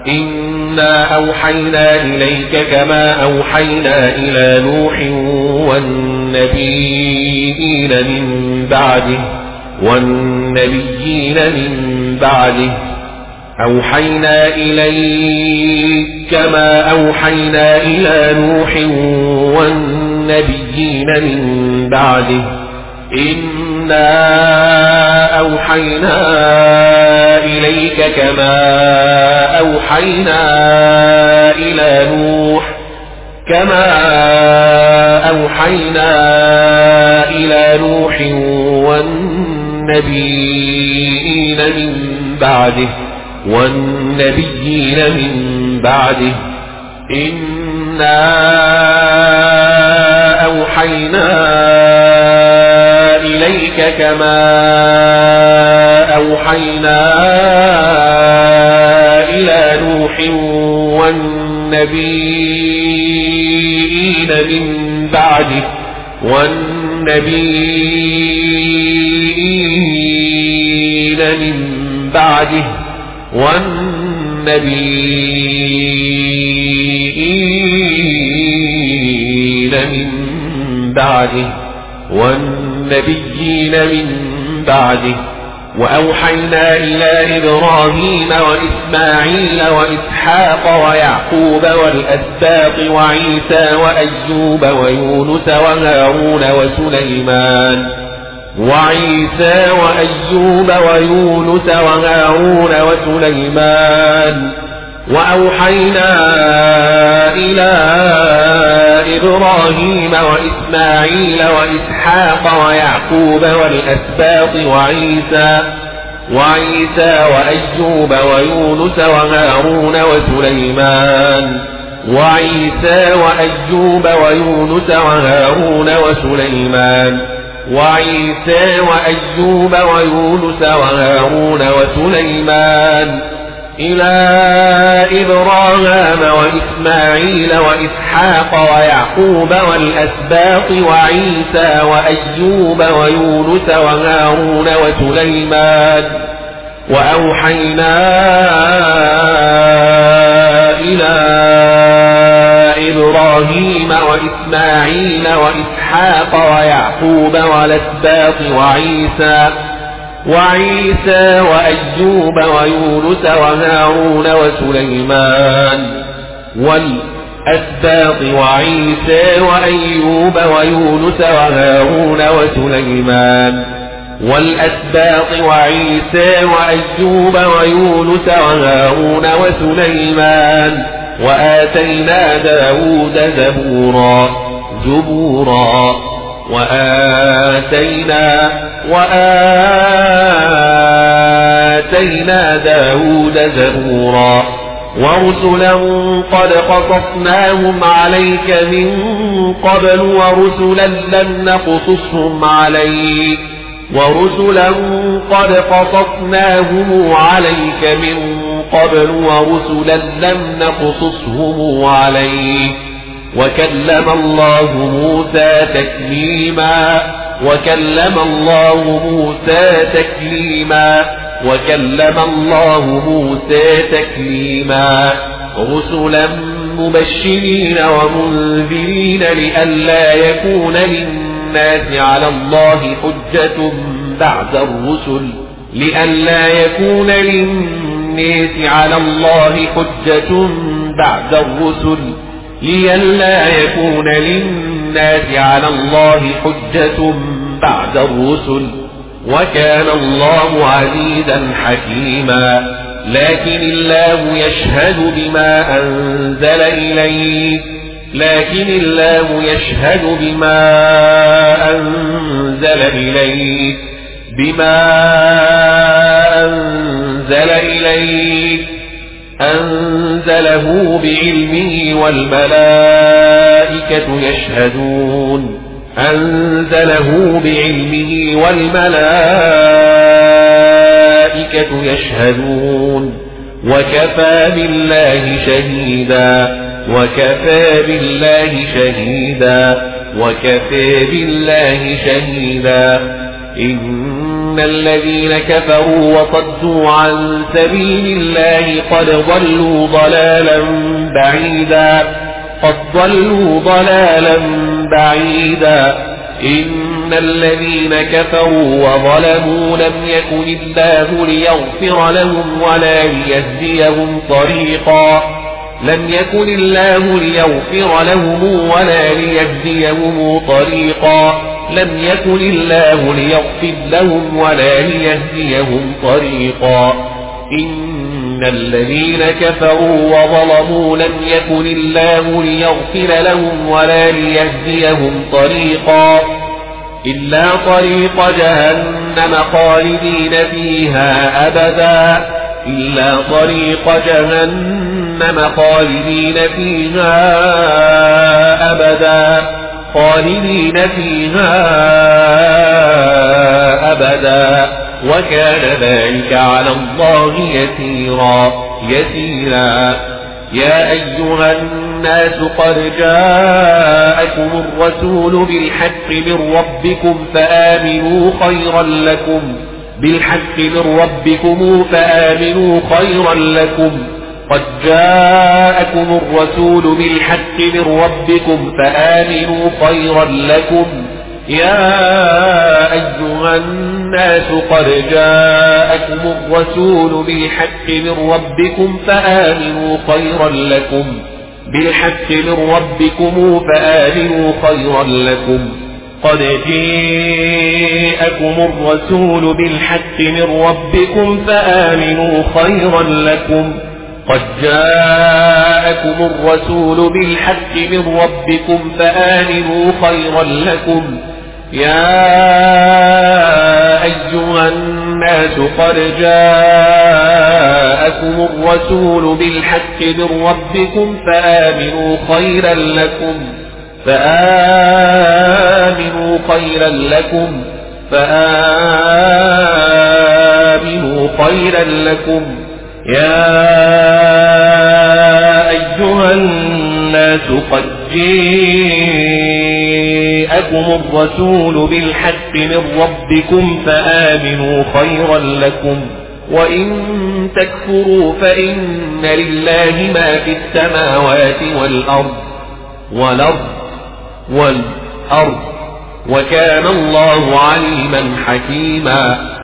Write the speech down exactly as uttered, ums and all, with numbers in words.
إنا أوحينا إليك كما أوحينا إلى نوح والنبيين من بعده والنبيين من بعده أوحينا إليك كما أوحينا إلى نوح والنبيين من بعده إنا أوحينا إليك كما أوحينا إلى نوح كما أوحينا إلى نوح والنبيين من بعده والنبيين من بعده إنا أوحينا إليك كما أوحينا إلى نوح والنبيين من بعده والنبيين من بعده والنبيين من بعده والنبيين من بعده وأوحينا إلى إبراهيم وإسماعيل وإسحاق ويعقوب والأسباط وعيسى وأيوب ويونس وهارون وسليمان وعيسى وأيوب ويونس وهارون وسليمان وأوحينا إلى إبراهيم وإسماعيل وإسحاق ويعقوب والأسباط وعيسى وعيسى وأيوب ويونس وهارون وسليمان وعيسى وأيوب ويونس وهارون وسليمان وعيسى وأيوب ويونس وهارون وسليمان إلى إبراهيم وإسماعيل وإسحاق ويعقوب والأسباط وعيسى وأيوب ويونس وهارون وسليمان وأوحينا إلى إبراهيم وإسماعيل وإسحاق ويعقوب والأسباط وعيسى وعيسى وأيوب ويونس وهارون وسليمان والأسباط وعيسى وأيوب ويونس وهارون وسليمان والأسباط وعيسى وأيوب ويونس وهارون وسليمان وآتينا داود زبورا زبورا وآتينا وآتينا داود زبورا ورسلا قد قصصناهم عليك من قبل ورسلا لم نقصصهم عليك ورسلا قد قصصناهم عليك من قبل ورسلا لم نقصصهم عليك وكلم الله موسى تكليما وكلم الله موسى تكليما وكلم الله موسى تكليما رسلا مبشرين ومنذرين لئلا يكون للناس على الله حجة بعد الرسل لئلا يكون للناس على الله حجة بعد الرسل لئلا يكون للناس على الله حجة بعد الرسل وكان الله عزيزا حكيما لكن الله يشهد بما أنزل إليك لكن الله يشهد بما أنزل إليك بما أنزل إليك أنزله بعلمه والملائكة يشهدون أنزله بعلمه والملائكة يشهدون وكفى بالله شهيدا وكفى بالله شهيدا وكفى بالله شهيدا إن الذين كفروا وصدوا عن سبيل الله قد ضلوا ضلالا بعيدا قد ضلوا ضلالا بعيدا إن الذين كفروا وظلموا لم يكن الله ليغفر لهم ولا ليهديهم طريقا لم يكن الله ليغفر لهم ولا ليهديهم طريقا لم يكن الله ليغفر لهم ولا ليهديهم طريقا إن الذين كفروا وظلموا لم يكن الله ليغفر لهم ولا ليهديهم طريقا إلا طريق جهنم خالدين فيها أبدا إلا طريق جهنم خالدين فيها أبدا خالدين فيها أبدا وكان ذلك على الله يسيرا يسيرا يا أيها الناس قد جاءكم الرسول بالحق من ربكم فآمنوا خيرا لكم بالحق من ربكم فآمنوا خيرا لكم قد جاءكم الرسول بالحق من ربكم فآمنوا خيرا لكم يا أيها الناس قد جاءكم الرسول بالحق من ربكم فآمنوا خيرا لكم بالحق من ربكم فآمنوا خيرا لكم قد جاءكم الرسول بالحق من ربكم فآمنوا خيرا لكم قد جاءكم الرسول بالحق من ربكم فآمنوا خيرا لكم يا أيها الناس قد جاءكم الرسول بالحق من ربكم فآمنوا خيرا لكم فآمنوا خيرا لكم فآمنوا خيرا لكم يا أيها الناس قد جاءكم الرسول بالحق من ربكم فآمنوا خيرا لكم وإن تكفروا فإن لله ما في السماوات والأرض والأرض والأرض وكان الله عليما حكيما